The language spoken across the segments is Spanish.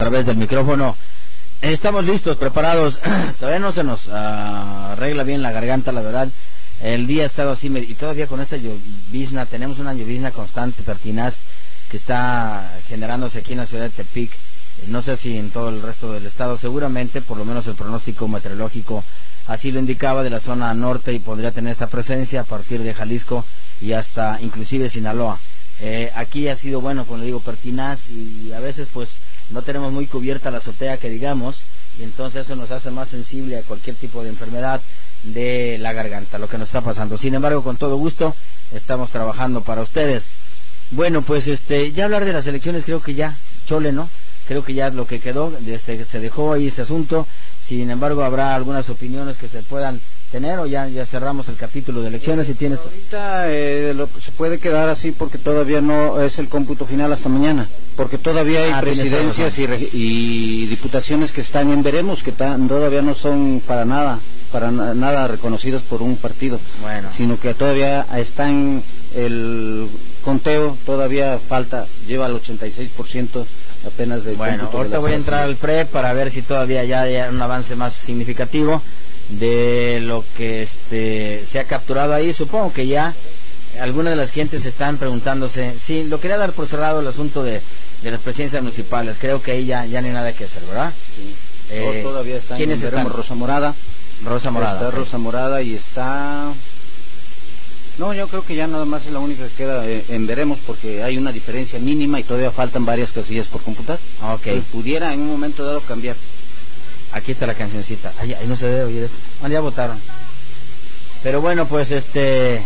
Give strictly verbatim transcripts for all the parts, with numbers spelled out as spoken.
través del micrófono. Estamos listos, preparados. Todavía no se nos uh, arregla bien la garganta, la verdad. El día ha estado así, y todavía con esta llovizna, tenemos una llovizna constante, pertinaz, que está generándose aquí en la ciudad de Tepic. No sé si en todo el resto del estado, seguramente, por lo menos el pronóstico meteorológico así lo indicaba, de la zona norte, y podría tener esta presencia a partir de Jalisco y hasta inclusive Sinaloa. Eh, aquí ha sido, bueno, como le digo, pertinaz, y a veces pues no tenemos muy cubierta la azotea, que digamos, y entonces eso nos hace más sensible a cualquier tipo de enfermedad de la garganta, lo que nos está pasando. Sin embargo, con todo gusto estamos trabajando para ustedes. Bueno, pues este, ya hablar de las elecciones, creo que ya, chole, ¿no? Creo que ya es lo que quedó, se, se dejó ahí ese asunto. Sin embargo, habrá algunas opiniones que se puedan tener, o ya, ya cerramos el capítulo de elecciones. Si tienes... Ahorita eh, lo, se puede quedar así porque todavía no es el cómputo final hasta mañana, porque todavía hay ah, presidencias y, y diputaciones que están en veremos, que tan, todavía no son para nada, para na, nada reconocidos por un partido, bueno, sino que todavía están, el conteo todavía falta, lleva al ochenta y seis por ciento apenas del bueno, cómputo. Ahorita de voy a entrar al P R E para ver si todavía ya hay un avance más significativo de lo que este se ha capturado ahí. Supongo que ya algunas de las gentes están preguntándose, sí, lo quería dar por cerrado el asunto de, de las presidencias municipales. Creo que ahí ya, ya no hay nada que hacer, ¿verdad? Sí. Eh, todavía están. ¿Quiénes están? Rosa Morada. Rosa Morada. Está Rosa Morada y está... No, yo creo que ya nada más es la única que queda eh, en veremos, porque hay una diferencia mínima y todavía faltan varias casillas por computar. Ok. Entonces, pudiera en un momento dado cambiar. Aquí está la cancioncita. Ay, ahí no se debe oír. Bueno, ya votaron. Pero bueno, pues este...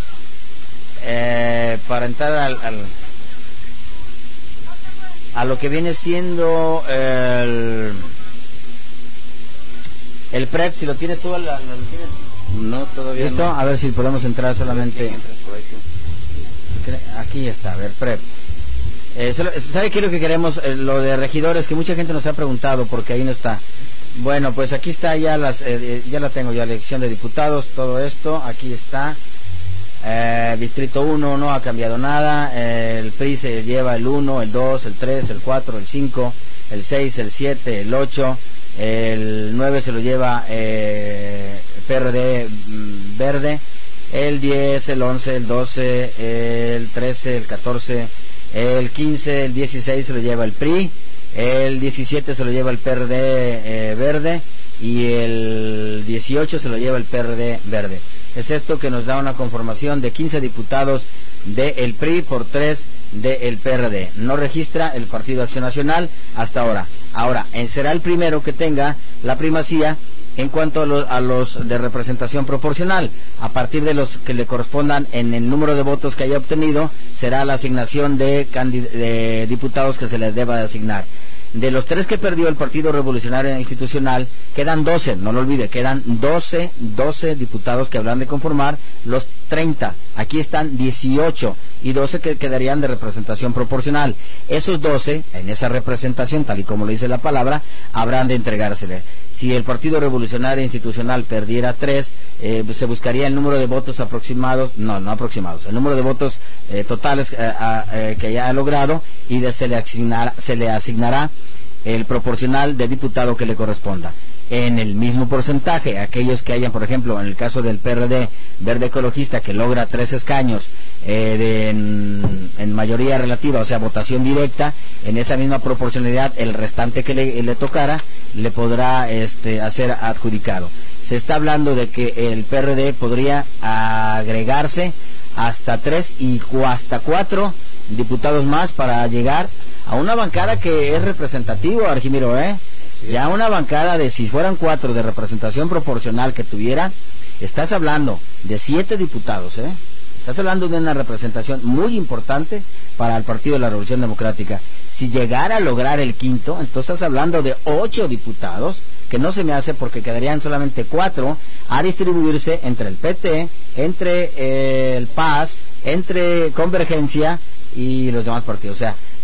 Eh, para entrar al, al... a lo que viene siendo el... El P R E P, si lo tienes tú, ¿lo tienes? No, todavía ¿Listo? no. A ver si podemos entrar solamente... Aquí está, a ver, P R E P. Eh, solo, ¿sabe qué es lo que queremos? Eh, lo de regidores, que mucha gente nos ha preguntado, porque ahí no está. Bueno, pues aquí está ya las, eh, ya la tengo ya, elección de diputados, todo esto, aquí está. Eh, Distrito uno no ha cambiado nada, eh, el P R I se lleva el uno, el dos, el tres, el cuatro, el cinco, el seis, el siete, el ocho, el nueve se lo lleva eh, P R D mm, verde, el diez, el once, el doce, el trece, el catorce, el quince, el dieciséis se lo lleva el P R I, el diecisiete se lo lleva el P R D eh, verde, y el dieciocho se lo lleva el P R D verde. Es esto que nos da una conformación de quince diputados del P R I por tres del P R D. No registra el Partido Acción Nacional hasta ahora. Ahora, será el primero que tenga la primacía en cuanto a los, a los de representación proporcional. A partir de los que le correspondan en el número de votos que haya obtenido, será la asignación de, de diputados que se les deba de asignar. De los tres que perdió el Partido Revolucionario Institucional, quedan doce, no lo olvide, quedan doce, doce diputados que habrán de conformar los treinta. Aquí están dieciocho y doce que quedarían de representación proporcional. Esos doce, en esa representación, tal y como lo dice la palabra, habrán de entregársele. Si el Partido Revolucionario Institucional perdiera tres, eh, se buscaría el número de votos aproximados, no, no aproximados, el número de votos eh, totales eh, eh, que ya ha logrado, y de, se, le asignará, se le asignará el proporcional de diputado que le corresponda. En el mismo porcentaje, aquellos que hayan, por ejemplo, en el caso del P R D Verde Ecologista, que logra tres escaños eh, de, en, en mayoría relativa, o sea, votación directa, en esa misma proporcionalidad, el restante que le, le tocara, le podrá este, hacer adjudicado. Se está hablando de que el P R D podría agregarse hasta tres y hasta cuatro diputados más para llegar a una bancada que es representativa, Argimiro, ¿eh? Ya una bancada de, si fueran cuatro de representación proporcional que tuviera, estás hablando de siete diputados, ¿eh? Estás hablando de una representación muy importante para el Partido de la Revolución Democrática. Si llegara a lograr el quinto, entonces estás hablando de ocho diputados, que no se me hace porque quedarían solamente cuatro a distribuirse entre el P T, entre eh, el P A S, entre Convergencia y los demás partidos. O sea,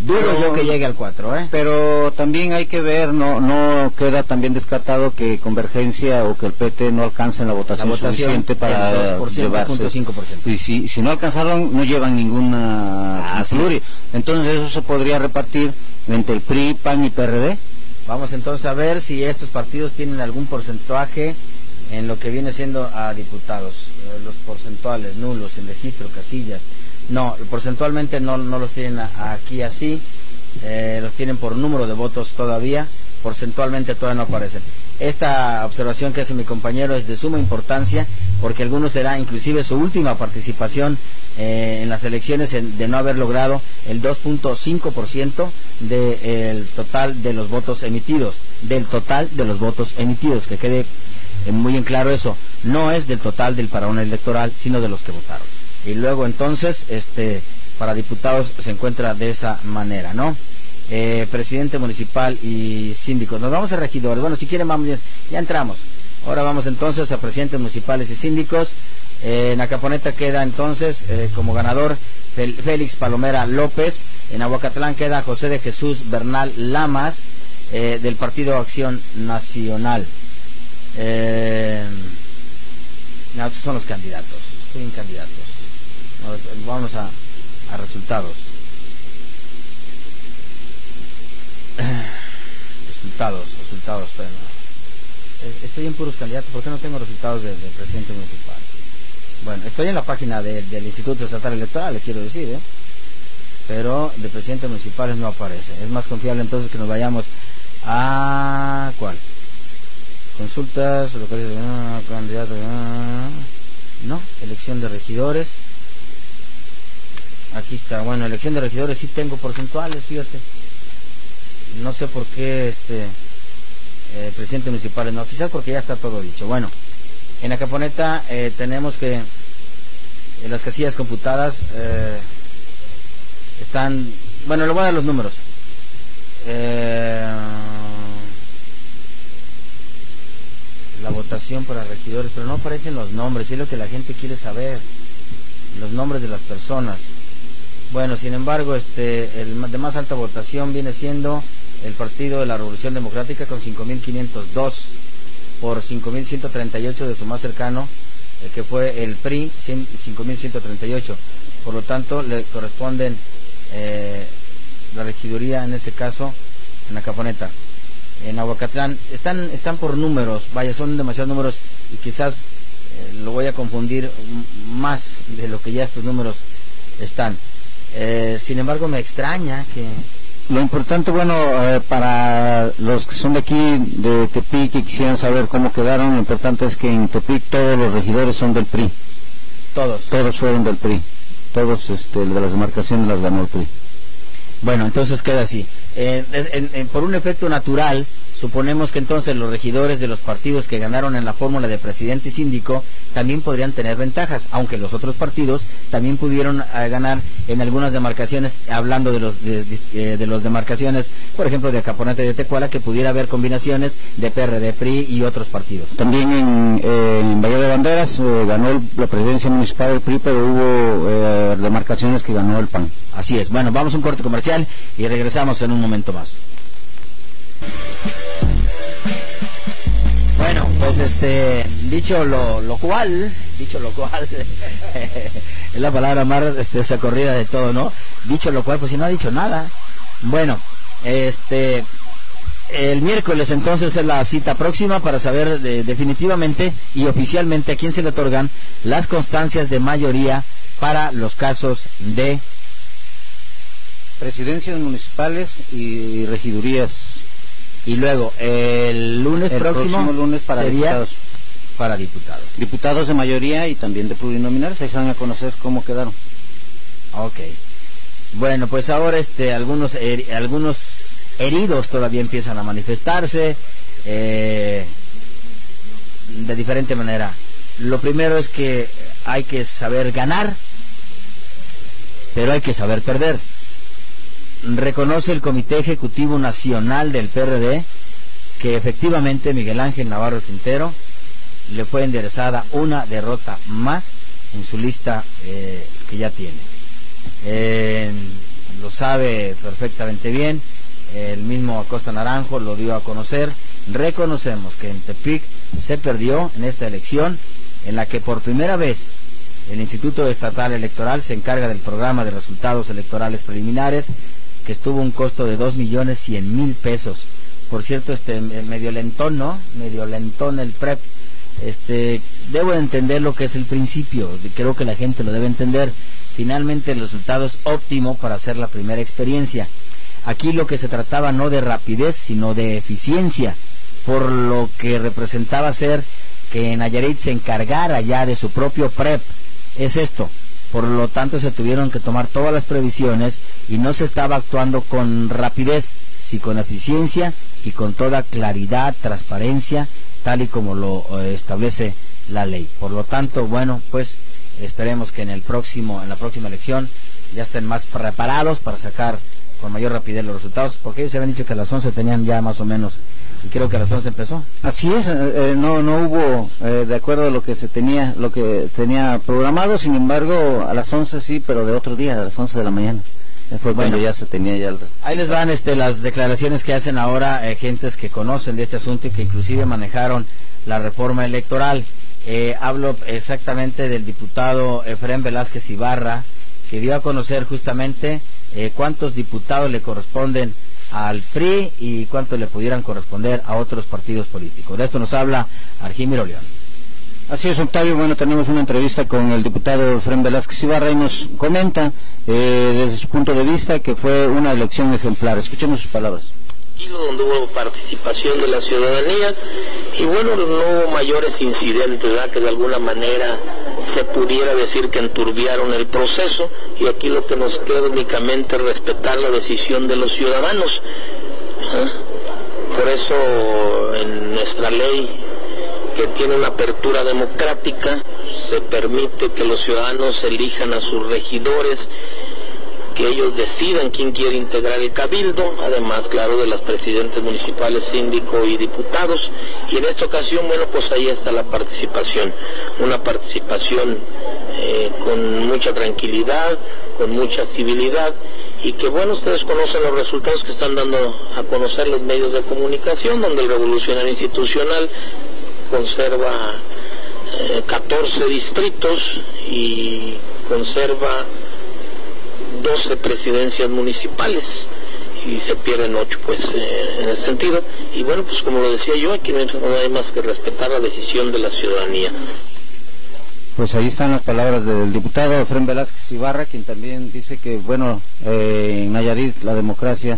Dudo yo que llegue al cuatro, ¿eh? Pero también hay que ver, no no queda también descartado que Convergencia o que el P T no alcancen la votación, la votación suficiente para dos por ciento, llevarse. punto cinco por ciento. Y si, si no alcanzaron, no llevan ninguna ah, pluri. Entonces eso se podría repartir entre el P R I, P A N y P R D. Vamos entonces a ver si estos partidos tienen algún porcentaje en lo que viene siendo a diputados. Eh, los porcentuales nulos, sin registro, casillas. No, porcentualmente no, no los tienen a, a aquí así, eh, los tienen por número de votos todavía, porcentualmente todavía no aparecen. Esta observación que hace mi compañero es de suma importancia, porque algunos será inclusive su última participación eh, en las elecciones en, de no haber logrado el dos punto cinco por ciento del total de los votos emitidos, del total de los votos emitidos, que quede eh, muy en claro eso, no es del total del padrón electoral, sino de los que votaron. Y luego entonces, este, para diputados se encuentra de esa manera, ¿no? Eh, presidente municipal y síndicos. Nos vamos a regidores. Bueno, si quieren vamos, ya entramos. Ahora vamos entonces a presidentes municipales y síndicos. Eh, en Acaponeta queda entonces eh, como ganador Félix Palomera López. En Aguacatlán queda José de Jesús Bernal Lamas, eh, del Partido Acción Nacional. Eh, no, estos son los candidatos. Sin candidatos. Vamos a, a resultados. Resultados, resultados. Estoy en puros candidatos, ¿por qué no tengo resultados de, de presidente municipal? Bueno, estoy en la página de, del Instituto Estatal Electoral, le quiero decir, ¿eh? Pero de presidente municipales no aparece. Es más confiable entonces que nos vayamos a... ¿cuál? Consultas, localización, candidatos... No, elección de regidores. Aquí está, bueno, elección de regidores sí tengo porcentuales, fíjate. No sé por qué este eh, presidente municipal, no, quizás porque ya está todo dicho. Bueno, en Acaponeta eh, tenemos que en las casillas computadas eh, están, bueno, le voy a dar los números. Eh, la votación para regidores, pero no aparecen los nombres, es lo que la gente quiere saber, los nombres de las personas. Bueno, sin embargo, este, el de más alta votación viene siendo el Partido de la Revolución Democrática con cinco mil quinientos dos por cinco mil ciento treinta y ocho de su más cercano, eh, que fue el P R I, cinco mil ciento treinta y ocho. Por lo tanto, le corresponden eh, la regiduría, en este caso, en Acaponeta. En Aguacatlán, están, están por números, vaya, son demasiados números y quizás eh, lo voy a confundir más de lo que ya estos números están. Eh, sin embargo, me extraña que... Lo importante, bueno, eh, para los que son de aquí, de Tepic, y quisieran saber cómo quedaron, lo importante es que en Tepic todos los regidores son del P R I. Todos. Todos fueron del P R I. Todos este, de las demarcaciones las ganó el P R I. Bueno, entonces queda así. Eh, en, en, por un efecto natural, suponemos que entonces los regidores de los partidos que ganaron en la fórmula de presidente y síndico también podrían tener ventajas, aunque los otros partidos también pudieron eh, ganar en algunas demarcaciones, hablando de los de, de, de los demarcaciones, por ejemplo, de Acaponeta y de Tecuala, que pudiera haber combinaciones de P R D, P R I y otros partidos. También en, eh, en Bahía de Banderas eh, ganó el, la presidencia municipal del P R I, pero hubo eh, demarcaciones que ganó el P A N. Así es. Bueno, vamos a un corte comercial y regresamos en un momento más. Bueno, pues este, dicho lo, lo cual, dicho lo cual, es la palabra más este, socorrida de todo, ¿no? Dicho lo cual, pues si no ha dicho nada. Bueno, este, el miércoles entonces es la cita próxima para saber de, definitivamente y oficialmente a quién se le otorgan las constancias de mayoría para los casos de presidencias municipales y regidurías. Y luego, el lunes el próximo, próximo lunes para sería diputados. Para diputados. Diputados de mayoría y también de plurinominales, ahí se van a conocer cómo quedaron. Ok. Bueno, pues ahora este, algunos, her algunos heridos todavía empiezan a manifestarse eh, de diferente manera. Lo primero es que hay que saber ganar, pero hay que saber perder. Reconoce el Comité Ejecutivo Nacional del P R D que efectivamente Miguel Ángel Navarro Quintero le fue enderezada una derrota más en su lista eh, que ya tiene. Eh, lo sabe perfectamente bien, el mismo Acosta Naranjo lo dio a conocer. Reconocemos que en Tepic se perdió en esta elección, en la que por primera vez el Instituto Estatal Electoral se encarga del programa de resultados electorales preliminares, que estuvo un costo de dos millones cien mil pesos. Por cierto, este medio lentón, ¿no? Medio lentón el P R E P. Este, debo entender lo que es el principio, creo que la gente lo debe entender. Finalmente el resultado es óptimo para hacer la primera experiencia. Aquí lo que se trataba no de rapidez, sino de eficiencia, por lo que representaba ser que Nayarit se encargara ya de su propio P R E P. Es esto, por lo tanto se tuvieron que tomar todas las previsiones y no se estaba actuando con rapidez, sino con eficiencia y con toda claridad, transparencia, tal y como lo eh, establece la ley. Por lo tanto, bueno, pues esperemos que en el próximo, en la próxima elección ya estén más preparados para sacar con mayor rapidez los resultados, porque ellos se habían dicho que a las once tenían ya más o menos, y creo que a las once empezó. Así es, eh, no no hubo, eh, de acuerdo a lo que se tenía, lo que tenía programado, sin embargo, a las once sí, pero de otro día, a las once de la mañana. Fue bueno, cuando ya se tenía ya el... Ahí les van este, las declaraciones que hacen ahora eh, gentes que conocen de este asunto y que inclusive manejaron la reforma electoral. Eh, hablo exactamente del diputado Efrén Velázquez Ibarra, que dio a conocer justamente eh, cuántos diputados le corresponden al P R I y cuántos le pudieran corresponder a otros partidos políticos. De esto nos habla Argimiro León. Así es, Octavio. Bueno, tenemos una entrevista con el diputado Efrén Velázquez Ibarra y nos comenta eh, desde su punto de vista que fue una elección ejemplar. Escuchemos sus palabras. Donde hubo participación de la ciudadanía y bueno, no hubo mayores incidentes, ¿verdad?, que de alguna manera se pudiera decir que enturbiaron el proceso, y aquí lo que nos queda únicamente es respetar la decisión de los ciudadanos. ¿Ah? Por eso en nuestra ley, que tiene una apertura democrática, se permite que los ciudadanos elijan a sus regidores, que ellos decidan quién quiere integrar el cabildo, además, claro, de las presidentes municipales, síndico y diputados. Y en esta ocasión, bueno, pues ahí está la participación, una participación eh, con mucha tranquilidad, con mucha civilidad, y que, bueno, ustedes conocen los resultados que están dando a conocer los medios de comunicación, donde el Revolucionario Institucional conserva eh, catorce distritos y conserva doce presidencias municipales y se pierden ocho, pues eh, en ese sentido. Y bueno, pues como lo decía yo, aquí no hay más que respetar la decisión de la ciudadanía. Pues ahí están las palabras del diputado Efrén Velázquez Ibarra, quien también dice que, bueno, eh, en Nayarit la democracia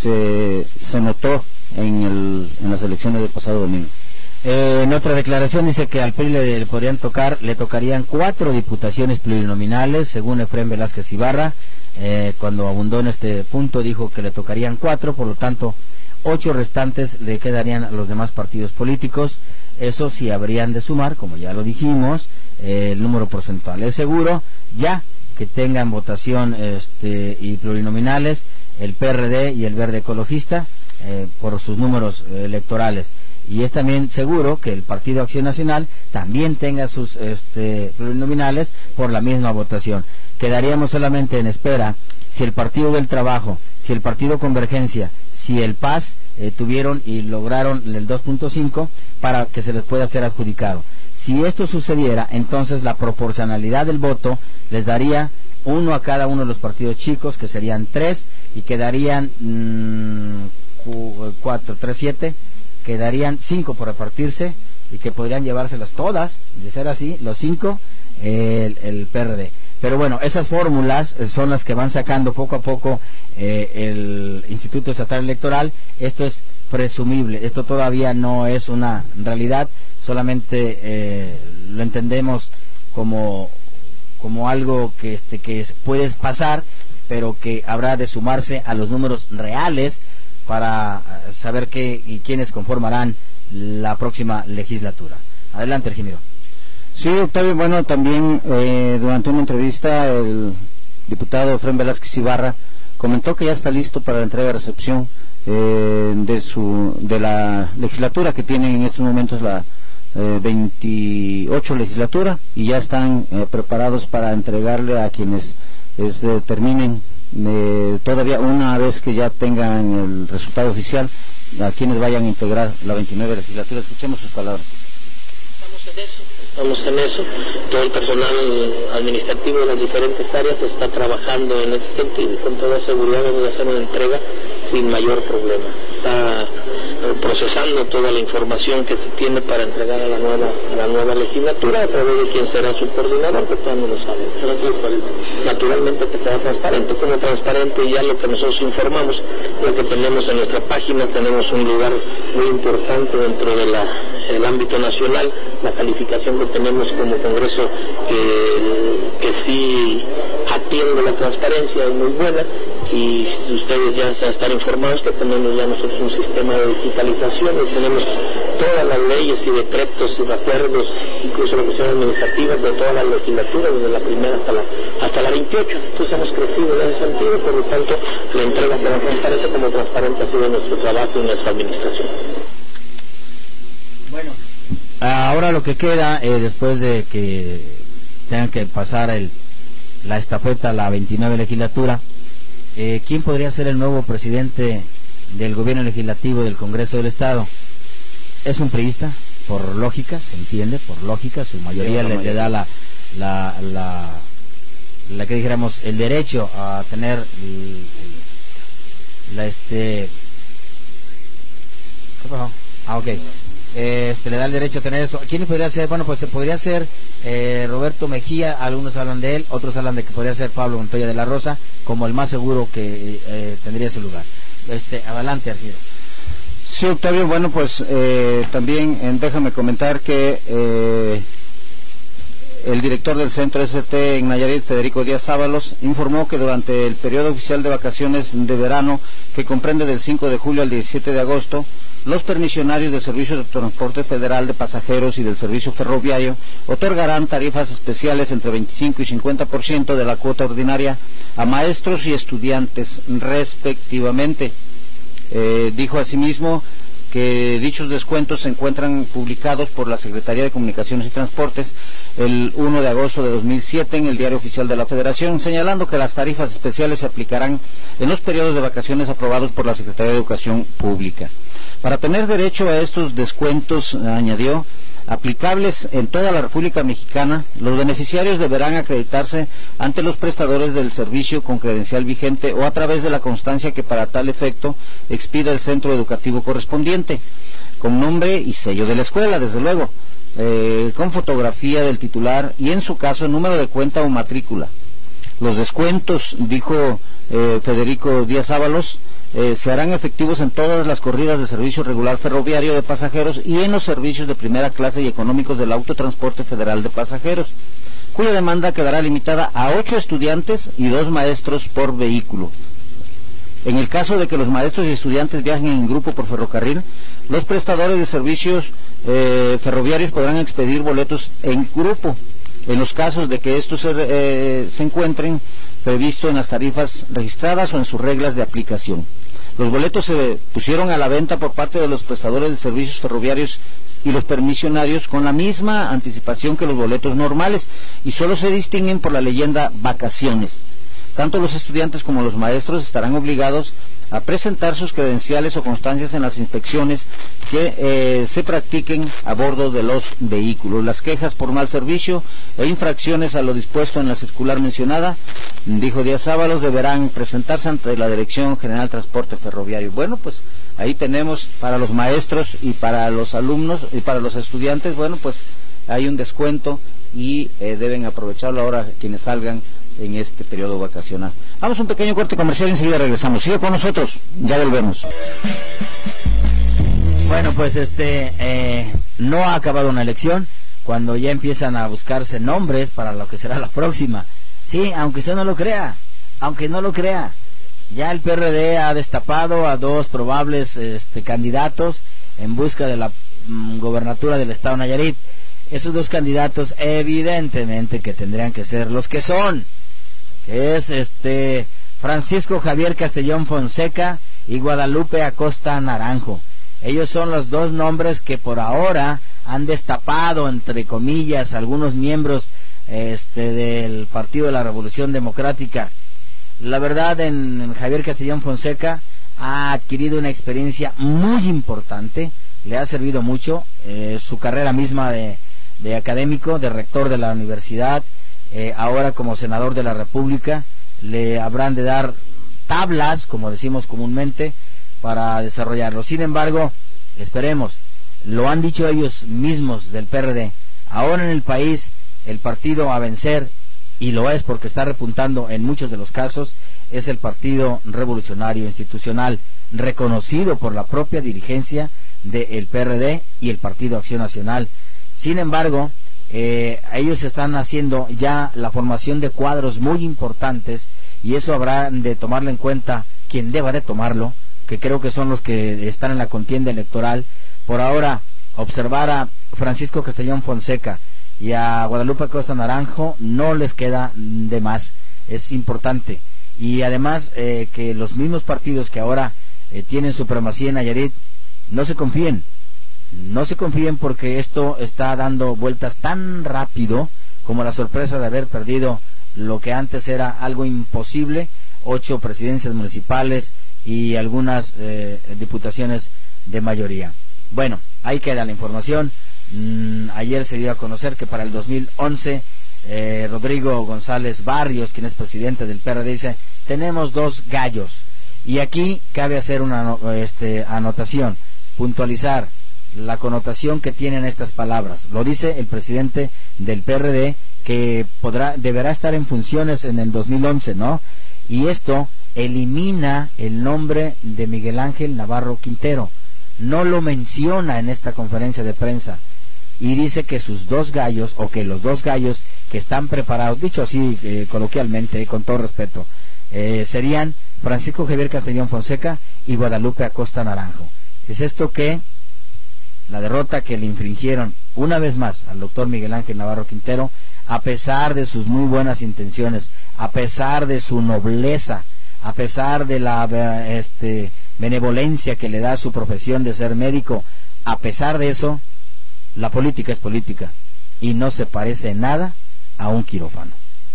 se, se notó en, el, en las elecciones del pasado domingo. Eh, en otra declaración dice que al P R I le, le podrían tocar, le tocarían cuatro diputaciones plurinominales, según Efrén Velázquez Ibarra. Eh, cuando abundó en este punto dijo que le tocarían cuatro, por lo tanto ocho restantes le quedarían a los demás partidos políticos. Eso sí habrían de sumar, como ya lo dijimos, eh, el número porcentual. Es seguro ya que tengan votación este, y plurinominales el P R D y el Verde Ecologista eh, por sus números eh, electorales. Y es también seguro que el Partido Acción Nacional también tenga sus este, plurinominales por la misma votación. Quedaríamos solamente en espera si el Partido del Trabajo, si el Partido Convergencia, si el P A S eh, tuvieron y lograron el dos punto cinco para que se les pueda ser adjudicado. Si esto sucediera, entonces la proporcionalidad del voto les daría uno a cada uno de los partidos chicos, que serían tres, y quedarían mmm, cuatro, tres, siete, quedarían cinco por repartirse, y que podrían llevárselas todas, de ser así, los cinco, el, el P R D. Pero bueno, esas fórmulas son las que van sacando poco a poco eh, el Instituto Estatal Electoral. Esto es presumible, esto todavía no es una realidad, solamente eh, lo entendemos como, como algo que, este, que es, puede pasar, pero que habrá de sumarse a los números reales para saber qué y quiénes conformarán la próxima legislatura. Adelante, Argimiro. Sí, Octavio, bueno, también eh, durante una entrevista el diputado Efrén Velázquez Ibarra comentó que ya está listo para la entrega y recepción eh, de su de la legislatura que tiene en estos momentos la eh, veintiocho legislatura, y ya están eh, preparados para entregarle a quienes este, terminen eh, todavía una vez que ya tengan el resultado oficial, a quienes vayan a integrar la veintinueve legislatura. Escuchemos sus palabras. Estamos en eso, estamos en eso. Todo el personal administrativo de las diferentes áreas está trabajando en ese sentido y con toda seguridad vamos a hacer una entrega sin mayor problema. Está procesando toda la información que se tiene para entregar a la nueva a la nueva legislatura a través de quien será su coordinador, que todavía no lo sabe. ¿Será transparente? Naturalmente que será transparente, como transparente ya lo que nosotros informamos, lo que tenemos en nuestra página. Tenemos un lugar muy importante dentro de la el ámbito nacional, la calificación que tenemos como Congreso que, que sí atiende la transparencia es muy buena, y ustedes ya van a estar informados que tenemos ya nosotros un sistema de digitalización y tenemos todas las leyes y decretos y acuerdos, incluso la cuestión administrativa de toda la legislatura, desde la primera hasta la hasta la veintiocho. Entonces hemos crecido en ese sentido, por lo tanto la entrega será transparente, como transparente ha sido nuestro trabajo y nuestra administración. Bueno, ahora lo que queda, eh, después de que tengan que pasar el, la estafeta a la veintinueve legislatura, eh, ¿quién podría ser el nuevo presidente del gobierno legislativo del Congreso del Estado? Es un priista, por lógica, se entiende, por lógica, su mayoría le, le da la, la, la, la que dijéramos, el derecho a tener la, este, ¿qué pasó? Ah, ok. Este, le da el derecho a tener eso. ¿Quién podría ser? Bueno, pues podría ser eh, Roberto Mejía. Algunos hablan de él, otros hablan de que podría ser Pablo Montoya de la Rosa como el más seguro que eh, tendría ese lugar. Este, adelante, Arturo. Sí, Octavio, bueno, pues eh, también eh, déjame comentar que eh, el director del Centro S T en Nayarit, Federico Díaz Ábalos, informó que durante el periodo oficial de vacaciones de verano, que comprende del cinco de julio al diecisiete de agosto, los permisionarios del Servicio de Transporte Federal de Pasajeros y del Servicio Ferroviario otorgarán tarifas especiales entre veinticinco y cincuenta por ciento de la cuota ordinaria a maestros y estudiantes respectivamente. Eh, dijo asimismo que dichos descuentos se encuentran publicados por la Secretaría de Comunicaciones y Transportes el primero de agosto de dos mil siete en el Diario Oficial de la Federación, señalando que las tarifas especiales se aplicarán en los periodos de vacaciones aprobados por la Secretaría de Educación Pública. Para tener derecho a estos descuentos, añadió, aplicables en toda la República Mexicana, los beneficiarios deberán acreditarse ante los prestadores del servicio con credencial vigente o a través de la constancia que para tal efecto expida el centro educativo correspondiente, con nombre y sello de la escuela, desde luego, eh, con fotografía del titular y en su caso número de cuenta o matrícula. Los descuentos, dijo eh, Federico Díaz Ábalos, Eh, se harán efectivos en todas las corridas de servicio regular ferroviario de pasajeros y en los servicios de primera clase y económicos del Autotransporte Federal de Pasajeros, cuya demanda quedará limitada a ocho estudiantes y dos maestros por vehículo. En el caso de que los maestros y estudiantes viajen en grupo por ferrocarril, los prestadores de servicios eh, ferroviarios podrán expedir boletos en grupo, en los casos de que estos se, eh, se encuentren previsto en las tarifas registradas o en sus reglas de aplicación. Los boletos se pusieron a la venta por parte de los prestadores de servicios ferroviarios y los permisionarios con la misma anticipación que los boletos normales y solo se distinguen por la leyenda vacaciones. Tanto los estudiantes como los maestros estarán obligados a presentar sus credenciales o constancias en las inspecciones que eh, se practiquen a bordo de los vehículos. Las quejas por mal servicio e infracciones a lo dispuesto en la circular mencionada, dijo Díaz Ábalos, deberán presentarse ante la Dirección General de Transporte Ferroviario. Bueno, pues ahí tenemos para los maestros y para los alumnos y para los estudiantes, bueno, pues hay un descuento y eh, deben aprovecharlo ahora quienes salgan en este periodo vacacional. Vamos a un pequeño corte comercial y enseguida regresamos. Sigue con nosotros, ya volvemos. Bueno, pues este eh, no ha acabado una elección cuando ya empiezan a buscarse nombres para lo que será la próxima. Sí, aunque usted no lo crea, aunque no lo crea, ya el P R D ha destapado a dos probables este, candidatos en busca de la mm, gobernatura del estado Nayarit. Esos dos candidatos evidentemente que tendrían que ser los que son, que es este Francisco Javier Castellón Fonseca y Guadalupe Acosta Naranjo. Ellos son los dos nombres que por ahora han destapado, entre comillas, algunos miembros este del Partido de la Revolución Democrática. La verdad, en, en Javier Castellón Fonseca ha adquirido una experiencia muy importante, le ha servido mucho, eh, su carrera misma de, de académico, de rector de la universidad, eh, ahora como senador de la República, le habrán de dar tablas, como decimos comúnmente, para desarrollarlo. Sin embargo, esperemos, lo han dicho ellos mismos del P R D, ahora en el país el partido a vencer, y lo es porque está repuntando en muchos de los casos, es el Partido Revolucionario Institucional, reconocido por la propia dirigencia del P R D y el Partido Acción Nacional. Sin embargo, eh, ellos están haciendo ya la formación de cuadros muy importantes, y eso habrá de tomarlo en cuenta quien deba de tomarlo, que creo que son los que están en la contienda electoral. Por ahora, observar a Francisco Castellón Fonseca y a Guadalupe Acosta Naranjo no les queda de más, es importante. Y además eh, que los mismos partidos que ahora eh, tienen supremacía en Nayarit, no se confíen, no se confíen, porque esto está dando vueltas tan rápido como la sorpresa de haber perdido lo que antes era algo imposible, ocho presidencias municipales y algunas eh, diputaciones de mayoría. Bueno, ahí queda la información. Mm, ayer se dio a conocer que para el dos mil once eh, Rodrigo González Barrios, quien es presidente del P R D, dice: tenemos dos gallos. Y aquí cabe hacer una este, anotación, puntualizar la connotación que tienen estas palabras. Lo dice el presidente del P R D, que podrá, deberá estar en funciones en el dos mil once, ¿no? Y esto elimina el nombre de Miguel Ángel Navarro Quintero, no lo menciona en esta conferencia de prensa, y dice que sus dos gallos, o que los dos gallos que están preparados, dicho así eh, coloquialmente, eh, con todo respeto, eh, serían Francisco Javier Castellón Fonseca y Guadalupe Acosta Naranjo. Es esto que la derrota que le infringieron una vez más al doctor Miguel Ángel Navarro Quintero, a pesar de sus muy buenas intenciones, a pesar de su nobleza, a pesar de la este, benevolencia que le da su profesión de ser médico, a pesar de eso, la política es política y no se parece en nada a un quirófano.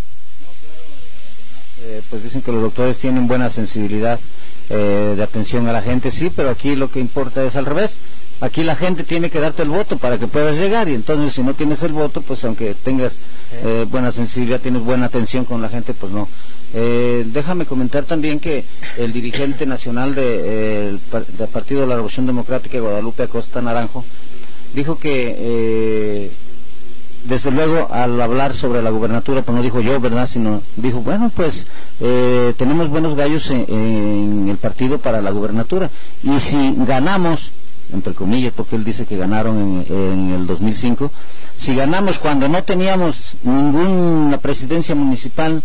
Eh, pues dicen que los doctores tienen buena sensibilidad eh, de atención a la gente, sí, pero aquí lo que importa es al revés. Aquí la gente tiene que darte el voto para que puedas llegar, y entonces si no tienes el voto, pues aunque tengas eh, buena sensibilidad, tienes buena atención con la gente, pues no. Eh, déjame comentar también que el dirigente nacional de, eh, el, del Partido de la Revolución Democrática, Guadalupe Acosta Naranjo, dijo que eh, desde luego al hablar sobre la gubernatura, pues no dijo yo, ¿verdad?, sino dijo, bueno, pues eh, tenemos buenos gallos en, en el partido para la gubernatura, y si ganamos, entre comillas, porque él dice que ganaron en, en el dos mil cinco, si ganamos cuando no teníamos ninguna presidencia municipal,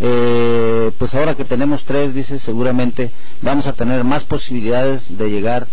eh, pues ahora que tenemos tres, dice, seguramente vamos a tener más posibilidades de llegar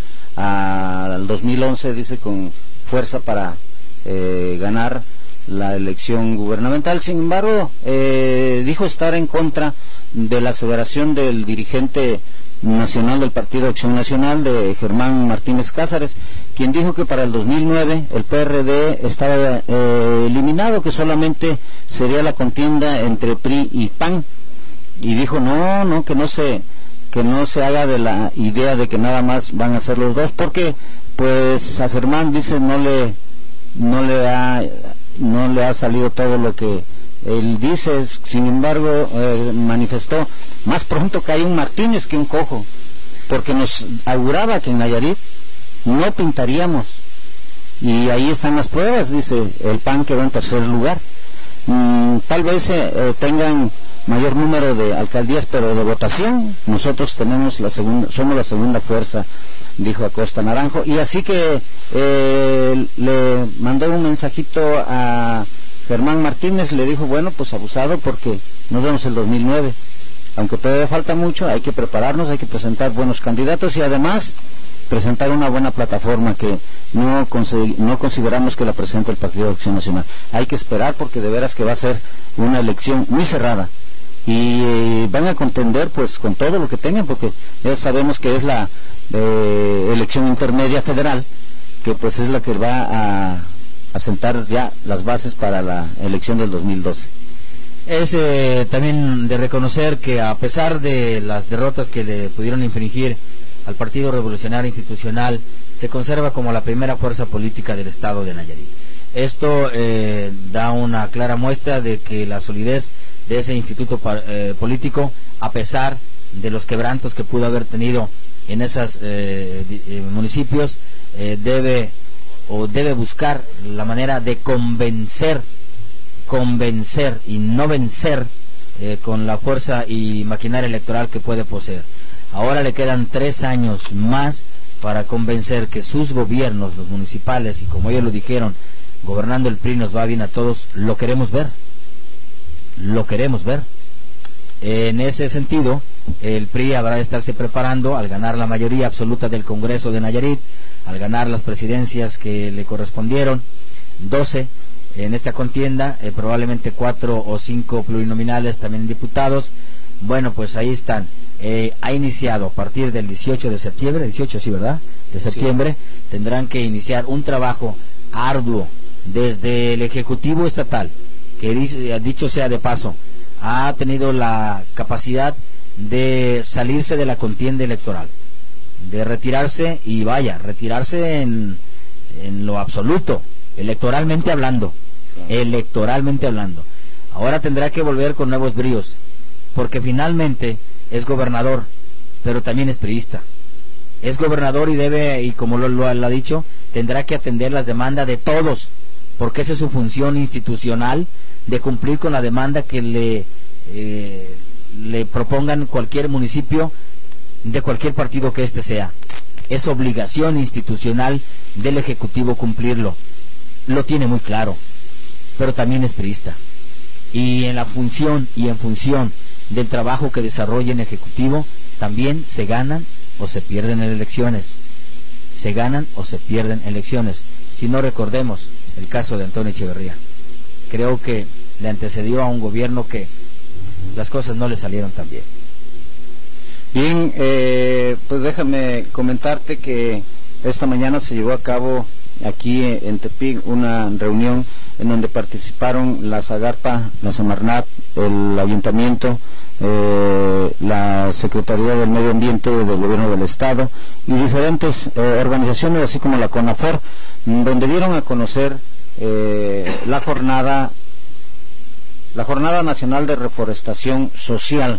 al dos mil once, dice, con fuerza para eh, ganar la elección gubernamental. Sin embargo, eh, dijo estar en contra de la aseveración del dirigente nacional del Partido Acción Nacional, de Germán Martínez Cázares, quien dijo que para el dos mil nueve el P R D estaba eh, eliminado, que solamente sería la contienda entre P R I y P A N, y dijo no, no, que no se que no se haga de la idea de que nada más van a ser los dos, porque pues a Germán, dice, no le no le ha no le ha salido todo lo que él dice. Sin embargo, eh, manifestó más pronto que hay un Martínez que un cojo, porque nos auguraba que en Nayarit no pintaríamos, y ahí están las pruebas. Dice, el P A N quedó en tercer lugar. Mm, tal vez eh, tengan mayor número de alcaldías, pero de votación nosotros tenemos la segunda, somos la segunda fuerza, dijo Acosta Naranjo. Y así que eh, le mandó un mensajito a Germán Martínez, le dijo, bueno, pues abusado, porque nos vemos el dos mil nueve, aunque todavía falta mucho, hay que prepararnos, hay que presentar buenos candidatos y además presentar una buena plataforma que no, no consideramos que la presente el Partido de Acción Nacional. Hay que esperar, porque de veras que va a ser una elección muy cerrada, y eh, van a contender pues con todo lo que tengan, porque ya sabemos que es la eh, elección intermedia federal, que pues es la que va a, a sentar ya las bases para la elección del dos mil doce. Es eh, también de reconocer que a pesar de las derrotas que le pudieron infringir al Partido Revolucionario Institucional, se conserva como la primera fuerza política del estado de Nayarit. Esto eh, da una clara muestra de que la solidez de ese instituto eh, político, a pesar de los quebrantos que pudo haber tenido en esos eh, eh, municipios, eh, debe o debe buscar la manera de convencer convencer y no vencer eh, con la fuerza y maquinaria electoral que puede poseer. Ahora le quedan tres años más para convencer que sus gobiernos, los municipales, y como ellos lo dijeron, gobernando el P R I nos va bien a todos, lo queremos ver, lo queremos ver. En ese sentido, el P R I habrá de estarse preparando al ganar la mayoría absoluta del Congreso de Nayarit, al ganar las presidencias que le correspondieron, doce en esta contienda, eh, probablemente cuatro o cinco plurinominales también diputados. Bueno, pues ahí están. Eh, ha iniciado a partir del dieciocho de septiembre, dieciocho sí, ¿verdad? De septiembre, sí. Tendrán que iniciar un trabajo arduo desde el Ejecutivo Estatal, que dicho sea de paso, ha tenido la capacidad de salirse de la contienda electoral, de retirarse, y vaya, retirarse en, en lo absoluto, electoralmente hablando, electoralmente hablando. Ahora tendrá que volver con nuevos bríos, porque finalmente es gobernador, pero también es priista. Es gobernador y debe, y como lo, lo, lo ha dicho, tendrá que atender las demandas de todos, porque esa es su función institucional, de cumplir con la demanda que le, eh, le propongan cualquier municipio de cualquier partido que éste sea. Es obligación institucional del Ejecutivo cumplirlo. Lo tiene muy claro, pero también es priista. Y en la función y en función del trabajo que desarrolla el Ejecutivo, también se ganan o se pierden en elecciones. Se ganan o se pierden elecciones. Si no, recordemos el caso de Antonio Echeverría. Creo que le antecedió a un gobierno que las cosas no le salieron tan bien. Bien, eh, pues déjame comentarte que esta mañana se llevó a cabo aquí en Tepic una reunión en donde participaron la Zagarpa, la Semarnat, el Ayuntamiento, eh, la Secretaría del Medio Ambiente del Gobierno del Estado y diferentes eh, organizaciones, así como la CONAFOR, donde dieron a conocer eh, la jornada la Jornada Nacional de Reforestación Social.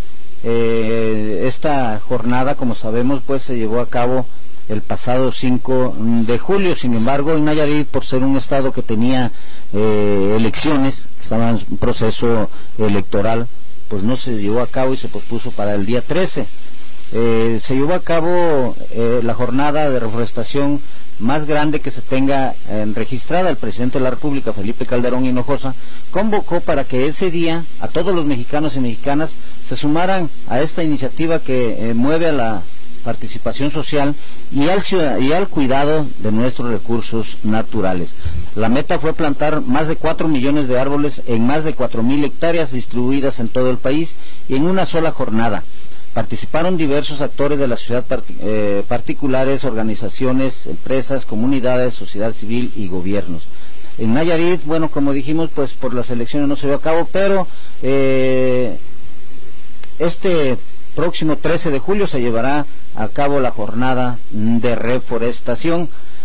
Eh, esta jornada, como sabemos, pues se llevó a cabo el pasado cinco de julio. Sin embargo, en Nayarit, por ser un estado que tenía eh, elecciones, que estaba en un proceso electoral, pues no se llevó a cabo y se pospuso para el día trece. Eh, se llevó a cabo eh, la jornada de reforestación más grande que se tenga eh, registrada. El presidente de la República, Felipe Calderón Hinojosa, convocó para que ese día a todos los mexicanos y mexicanas se sumaran a esta iniciativa que eh, mueve a la participación social y al, y al cuidado de nuestros recursos naturales. La meta fue plantar más de cuatro millones de árboles en más de cuatro mil hectáreas distribuidas en todo el país y en una sola jornada. Participaron diversos actores de la sociedad part eh, particulares, organizaciones, empresas, comunidades, sociedad civil y gobiernos. En Nayarit, bueno, como dijimos, pues por las elecciones no se dio a cabo, pero eh, este próximo trece de julio se llevará a cabo la jornada de reforestación.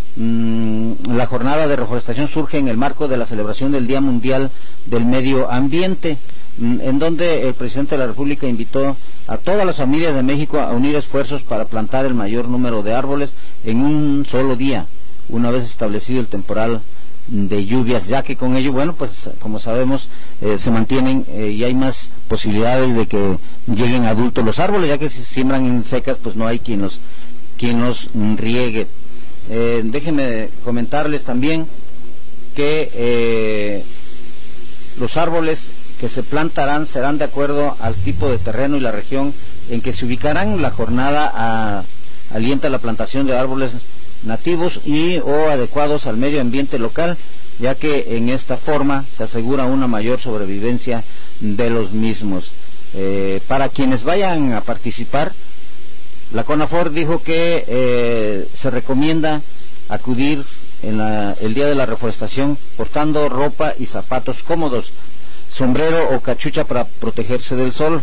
Mm, la jornada de reforestación surge en el marco de la celebración del Día Mundial del Medio Ambiente, mm, en donde el presidente de la República invitó a todas las familias de México a unir esfuerzos para plantar el mayor número de árboles en un solo día, una vez establecido el temporal de lluvias, ya que con ello, bueno, pues como sabemos, eh, se mantienen eh, y hay más posibilidades de que lleguen adultos los árboles, ya que si se siembran en secas, pues no hay quien los, quien los riegue. Eh, déjenme comentarles también que eh, los árboles que se plantarán serán de acuerdo al tipo de terreno y la región en que se ubicarán. La jornada a, alienta la plantación de árboles nativos y o adecuados al medio ambiente local, ya que en esta forma se asegura una mayor sobrevivencia de los mismos. Eh, para quienes vayan a participar, la CONAFOR dijo que eh, se recomienda acudir en la, el día de la reforestación portando ropa y zapatos cómodos. sombrero o cachucha para protegerse del sol,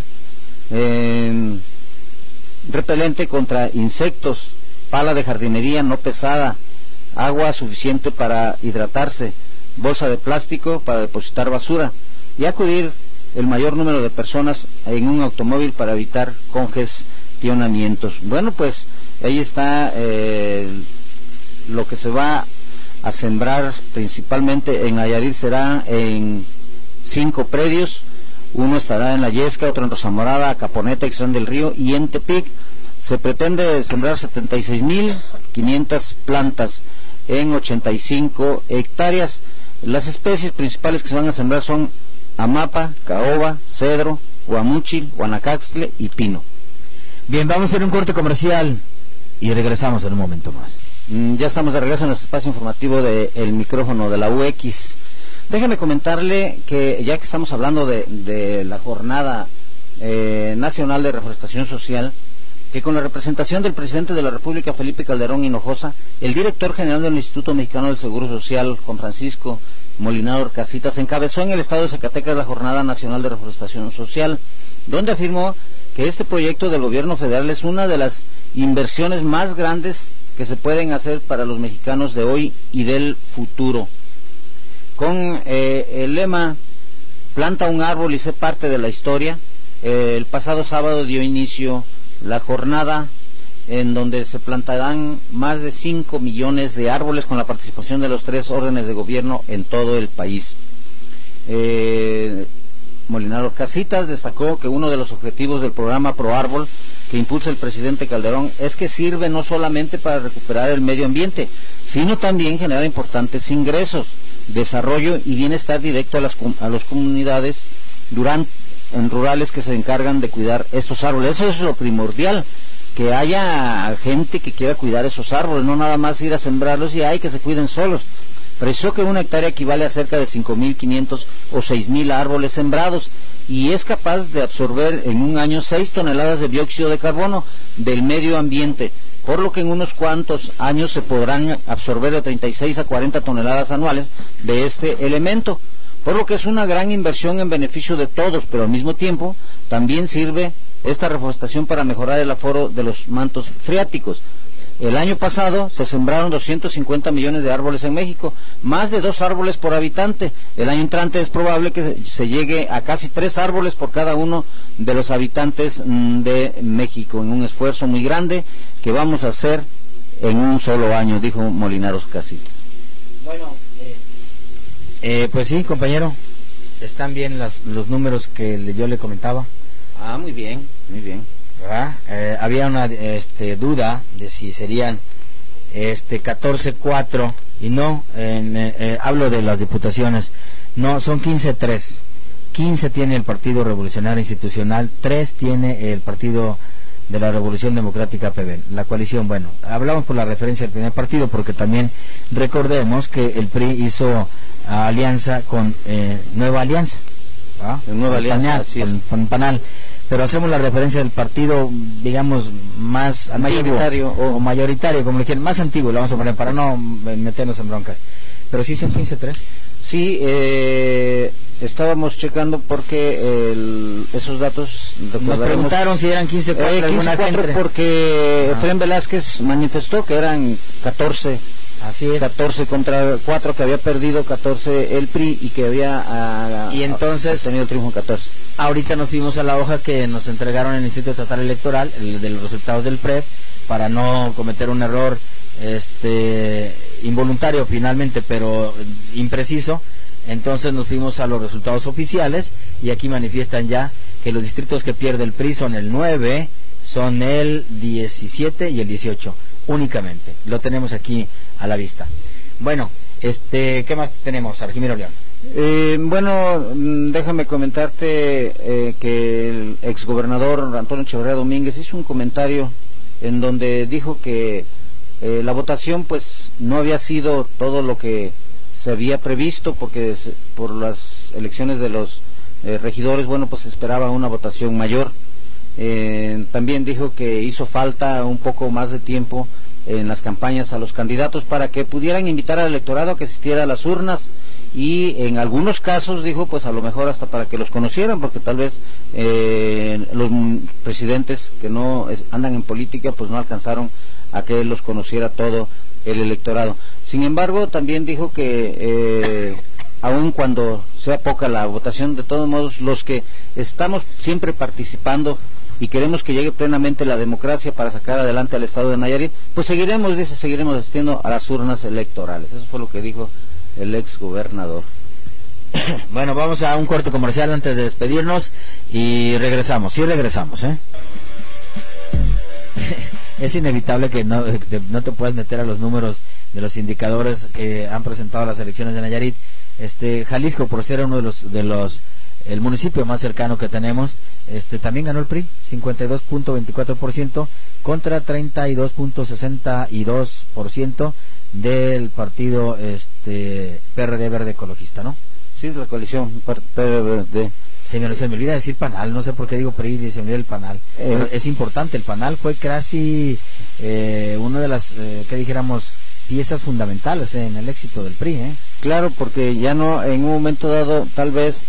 eh, repelente contra insectos, pala de jardinería no pesada, agua suficiente para hidratarse, bolsa de plástico para depositar basura y acudir el mayor número de personas en un automóvil para evitar congestionamientos. Bueno, pues ahí está eh, lo que se va a sembrar principalmente en Nayarit. Será en cinco predios, uno estará en La Yesca, otro en Rosa Morada, Caponeta, Ixtlán del Río, y en Tepic se pretende sembrar setenta y seis mil quinientas plantas en ochenta y cinco hectáreas. Las especies principales que se van a sembrar son amapa, caoba, cedro, guamúchil, guanacaxtle y pino. Bien, vamos a hacer un corte comercial y regresamos en un momento más. Mm, ya estamos de regreso en nuestro espacio informativo de El Micrófono de la U X. Déjeme comentarle que ya que estamos hablando de, de la Jornada eh, Nacional de Reforestación Social, que con la representación del presidente de la República, Felipe Calderón Hinojosa, el director general del Instituto Mexicano del Seguro Social, Juan Francisco Molinaro Orcasitas, encabezó en el estado de Zacatecas la Jornada Nacional de Reforestación Social, donde afirmó que este proyecto del gobierno federal es una de las inversiones más grandes que se pueden hacer para los mexicanos de hoy y del futuro. Con eh, el lema "Planta un árbol y sé parte de la historia", eh, el pasado sábado dio inicio la jornada en donde se plantarán más de cinco millones de árboles con la participación de los tres órdenes de gobierno en todo el país. Eh, Molinaro Orcasitas destacó que uno de los objetivos del programa Pro Árbol que impulsa el presidente Calderón es que sirve no solamente para recuperar el medio ambiente, sino también generar importantes ingresos, desarrollo y bienestar directo a las a las comunidades durante, en rurales que se encargan de cuidar estos árboles. Eso es lo primordial, que haya gente que quiera cuidar esos árboles, no nada más ir a sembrarlos y hay que se cuiden solos. Precisó que una hectárea equivale a cerca de cinco mil quinientos o seis mil árboles sembrados y es capaz de absorber en un año seis toneladas de dióxido de carbono del medio ambiente, por lo que en unos cuantos años se podrán absorber de treinta y seis a cuarenta toneladas anuales de este elemento, por lo que es una gran inversión en beneficio de todos, pero al mismo tiempo también sirve esta reforestación para mejorar el aforo de los mantos freáticos. El año pasado se sembraron doscientos cincuenta millones de árboles en México, más de dos árboles por habitante. El año entrante es probable que se llegue a casi tres árboles por cada uno de los habitantes de México, en un esfuerzo muy grande que vamos a hacer en un solo año, dijo Molinaro Orcasitas. Bueno, eh, eh, pues sí, compañero, están bien las, los números que le, yo le comentaba. Ah, muy bien, muy bien. Eh, había una este, duda de si serían este catorce cuatro y no, en, eh, hablo de las diputaciones, no, son quince tres. quince tiene el Partido Revolucionario Institucional, tres tiene el Partido de la Revolución Democrática P B, la coalición. Bueno, hablamos por la referencia del primer partido porque también recordemos que el P R I hizo alianza con eh, Nueva Alianza, ¿ah? Nueva Alianza, Pañal, así es. Con, con Panal. Pero hacemos la referencia del partido, digamos, más mayoritario antiguo, o, o mayoritario, como le quieran, más antiguo, lo vamos a poner para no meternos en broncas. Pero sí son quince tres. Sí, eh, estábamos checando porque el, esos datos... Nos preguntaron si eran quince cuatro, eh, alguna gente. Porque ah. Efraín Velázquez manifestó que eran catorce. Así es. catorce contra cuatro, que había perdido catorce el P R I y que había a, y entonces a, tenido el triunfo en catorce. Ahorita nos fuimos a la hoja que nos entregaron el Instituto Estatal Electoral, el de los resultados del P R E P, para no cometer un error este involuntario finalmente, pero impreciso. Entonces nos fuimos a los resultados oficiales y aquí manifiestan ya que los distritos que pierde el P R I son el nueve, son el diecisiete y el dieciocho únicamente. Lo tenemos aquí a la vista. Bueno, este, ¿qué más tenemos, Argimiro León? Eh, bueno, déjame comentarte eh, que el exgobernador Antonio Echeverría Domínguez hizo un comentario en donde dijo que eh, la votación pues no había sido todo lo que se había previsto, porque se, por las elecciones de los eh, regidores, bueno, pues se esperaba una votación mayor. Eh, también dijo que hizo falta un poco más de tiempo en las campañas a los candidatos para que pudieran invitar al electorado a que asistiera a las urnas y en algunos casos dijo pues a lo mejor hasta para que los conocieran, porque tal vez eh, los presidentes que no es, andan en política pues no alcanzaron a que los conociera todo el electorado. Sin embargo, también dijo que eh, aun cuando sea poca la votación, de todos modos los que estamos siempre participando y queremos que llegue plenamente la democracia para sacar adelante al estado de Nayarit, pues seguiremos, dice, seguiremos asistiendo a las urnas electorales. Eso fue lo que dijo el ex gobernador. Bueno, vamos a un corte comercial antes de despedirnos y regresamos, sí regresamos, ¿eh? Es inevitable que no, te, no te puedas meter a los números de los indicadores que han presentado las elecciones de Nayarit. Este, Jalisco, por ser uno de los, de los, el municipio más cercano que tenemos, este, también ganó el P R I, cincuenta y dos punto veinticuatro por ciento contra treinta y dos punto sesenta y dos por ciento del partido este P R D Verde Ecologista, ¿no? Sí, la coalición P R D. Se me, se me olvida decir PANAL, no sé por qué digo P R I y se me olvida el PANAL. Eh, es importante, el PANAL fue casi eh, una de las, eh, que dijéramos, piezas fundamentales en el éxito del P R I, ¿eh? Claro, porque ya no, en un momento dado, tal vez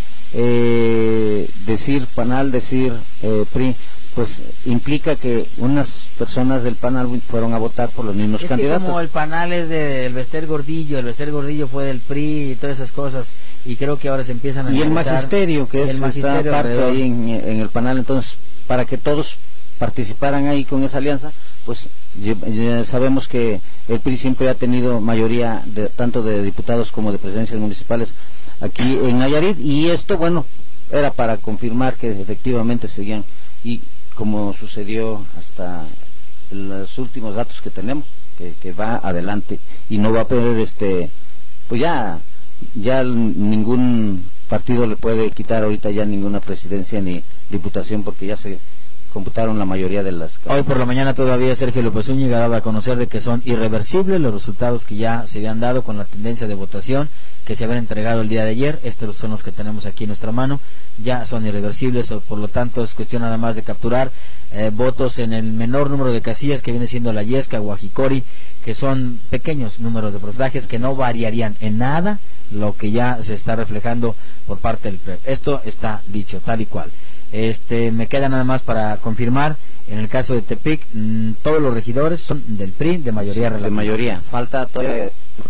eh, decir PANAL, decir eh, P R I, pues implica que unas personas del PANAL fueron a votar por los mismos es candidatos. Que como el PANAL es del Bester Gordillo, el Bester Gordillo fue del P R I y todas esas cosas, y creo que ahora se empiezan a y el magisterio, que es el magisterio está parte alrededor. Ahí en, en el PANAL, entonces, para que todos participaran ahí con esa alianza, pues ya, ya sabemos que el P R I siempre ha tenido mayoría, de, tanto de diputados como de presidencias municipales aquí en Nayarit, y esto, bueno, era para confirmar que efectivamente seguían, y como sucedió hasta los últimos datos que tenemos, que, que va adelante y no va a perder, este, pues ya, ya ningún partido le puede quitar ahorita ya ninguna presidencia ni diputación, porque ya se computaron la mayoría de las casas. Hoy por la mañana todavía Sergio López Zúñiga daba a conocer de que son irreversibles los resultados que ya se habían dado con la tendencia de votación que se habían entregado el día de ayer. Estos son los que tenemos aquí en nuestra mano, ya son irreversibles, por lo tanto es cuestión nada más de capturar eh, votos en el menor número de casillas, que viene siendo la Yesca, Guajicori, que son pequeños números de porcentajes que no variarían en nada lo que ya se está reflejando por parte del P R E P. Esto está dicho tal y cual. Este, me queda nada más para confirmar, en el caso de Tepic, mmm, todos los regidores son del P R I de mayoría relativa. De mayoría, falta todavía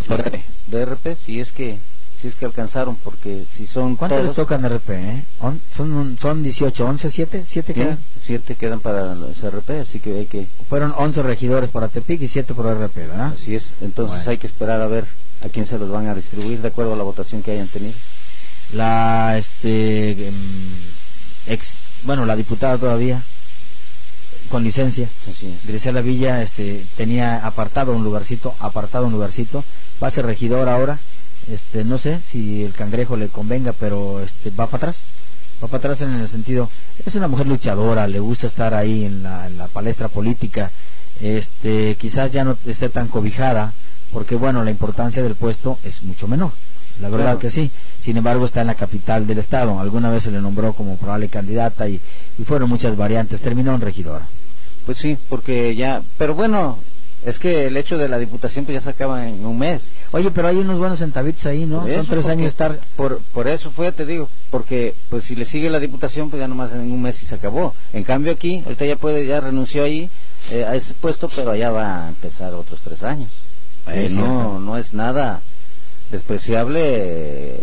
de R P, si es que si es que alcanzaron, porque si son ¿cuántos todos... les tocan R P? Eh? On, son, son dieciocho, once, siete, siete quedan. siete quedan para los R P, así que hay que... Fueron once regidores para Tepic y siete por R P, ¿verdad? Así es, entonces bueno, hay que esperar a ver a quién se los van a distribuir de acuerdo a la votación que hayan tenido. La, este... ex, bueno, la diputada todavía con licencia, Grisela Villa, este, tenía apartado un lugarcito, apartado un lugarcito, va a ser regidor ahora, este, no sé si el cangrejo le convenga, pero este, va para atrás, va para atrás en el sentido, es una mujer luchadora, le gusta estar ahí en la, en la palestra política, este, quizás ya no esté tan cobijada, porque bueno, la importancia del puesto es mucho menor. La verdad claro que sí, sin embargo está en la capital del estado, alguna vez se le nombró como probable candidata y, y fueron muchas variantes, terminó en regidora. Pues sí, porque ya, pero bueno, es que el hecho de la diputación pues ya se acaba en un mes. Oye, pero hay unos buenos centavitos ahí, ¿no? Son tres años estar... Por, por eso fue, te digo, porque pues si le sigue la diputación pues ya nomás en un mes y se acabó. En cambio aquí, ahorita ya puede, ya renunció ahí eh, a ese puesto, pero allá va a empezar otros tres años. Eh, no, no es nada despreciable,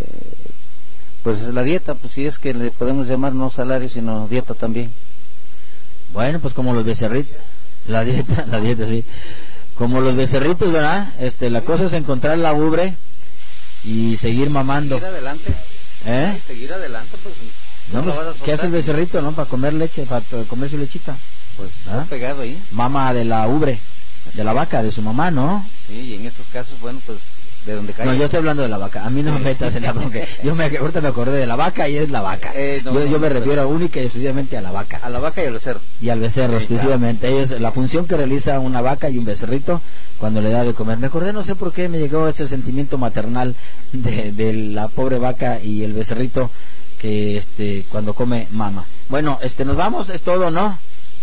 pues la dieta, pues si es que le podemos llamar no salario sino dieta también. Bueno, pues como los becerritos, la dieta, la dieta sí, como los becerritos, ¿verdad? Este, la cosa es encontrar la ubre y seguir mamando. Seguir adelante. ¿Eh? Sí, seguir adelante, pues. No, no pues, ¿qué hace el becerrito, no? Para comer leche, para comer su lechita. Pues ¿ah? Está pegado ahí. Mama de la ubre, de la vaca, de su mamá, ¿no? Sí, y en estos casos, bueno, pues de donde caiga. No, yo estoy hablando de la vaca, a mí no me metas en la bronca. Yo me, ahorita me acordé de la vaca y es la vaca. Eh, no, yo, yo no, me no, refiero no. única y exclusivamente a la vaca. A la vaca y al becerro. Y al becerro, sí, exclusivamente. Claro. Ellos, la función que realiza una vaca y un becerrito cuando le da de comer. Me acordé, no sé por qué, me llegó ese sentimiento maternal de, de la pobre vaca y el becerrito que este cuando come mama. Bueno, este nos vamos, es todo, ¿no?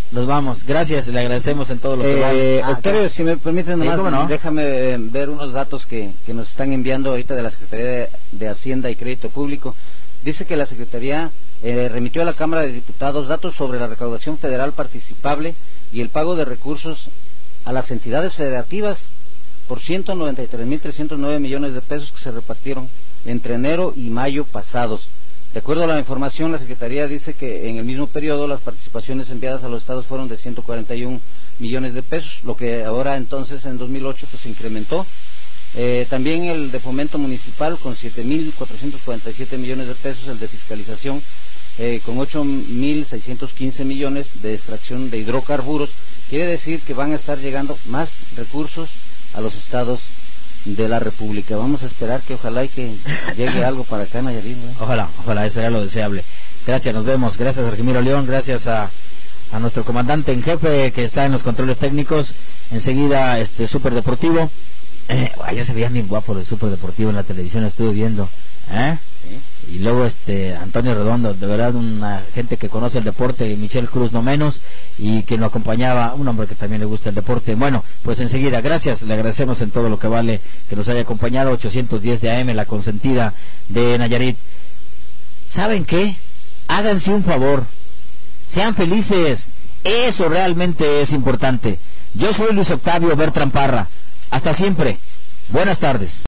nos vamos. Gracias, le agradecemos en todo lo que eh, va. Ah, Octavio, ¿qué? si me permiten, Sí, nomás, no? déjame ver unos datos que, que nos están enviando ahorita de la Secretaría de, de Hacienda y Crédito Público. Dice que la Secretaría eh, remitió a la Cámara de Diputados datos sobre la recaudación federal participable y el pago de recursos a las entidades federativas por ciento noventa y tres mil trescientos nueve millones de pesos que se repartieron entre enero y mayo pasados. De acuerdo a la información, la Secretaría dice que en el mismo periodo las participaciones enviadas a los estados fueron de ciento cuarenta y un millones de pesos, lo que ahora entonces en dos mil ocho pues se incrementó. Eh, también el de fomento municipal con siete mil cuatrocientos cuarenta y siete millones de pesos, el de fiscalización eh, con ocho mil seiscientos quince millones de extracción de hidrocarburos. Quiere decir que van a estar llegando más recursos a los estados de la República. Vamos a esperar que ojalá y que llegue algo para acá, Nayarit, ¿no? Ojalá, ojalá, eso era lo deseable. Gracias, nos vemos. Gracias a Argimiro León, gracias a, a nuestro comandante en jefe que está en los controles técnicos. Enseguida, este Super Deportivo. Eh, ayer se veía bien guapo el Super Deportivo en la televisión, estuve viendo. ¿Eh? ¿Sí? Y luego este Antonio Redondo, de verdad una gente que conoce el deporte, y Michelle Cruz no menos, y que lo acompañaba, un hombre que también le gusta el deporte. Bueno, pues enseguida, gracias, le agradecemos en todo lo que vale que nos haya acompañado. Ochocientos diez de A M, la consentida de Nayarit. ¿Saben qué? Háganse un favor, sean felices, eso realmente es importante. Yo soy Luis Octavio Bertrán Parra, hasta siempre, buenas tardes.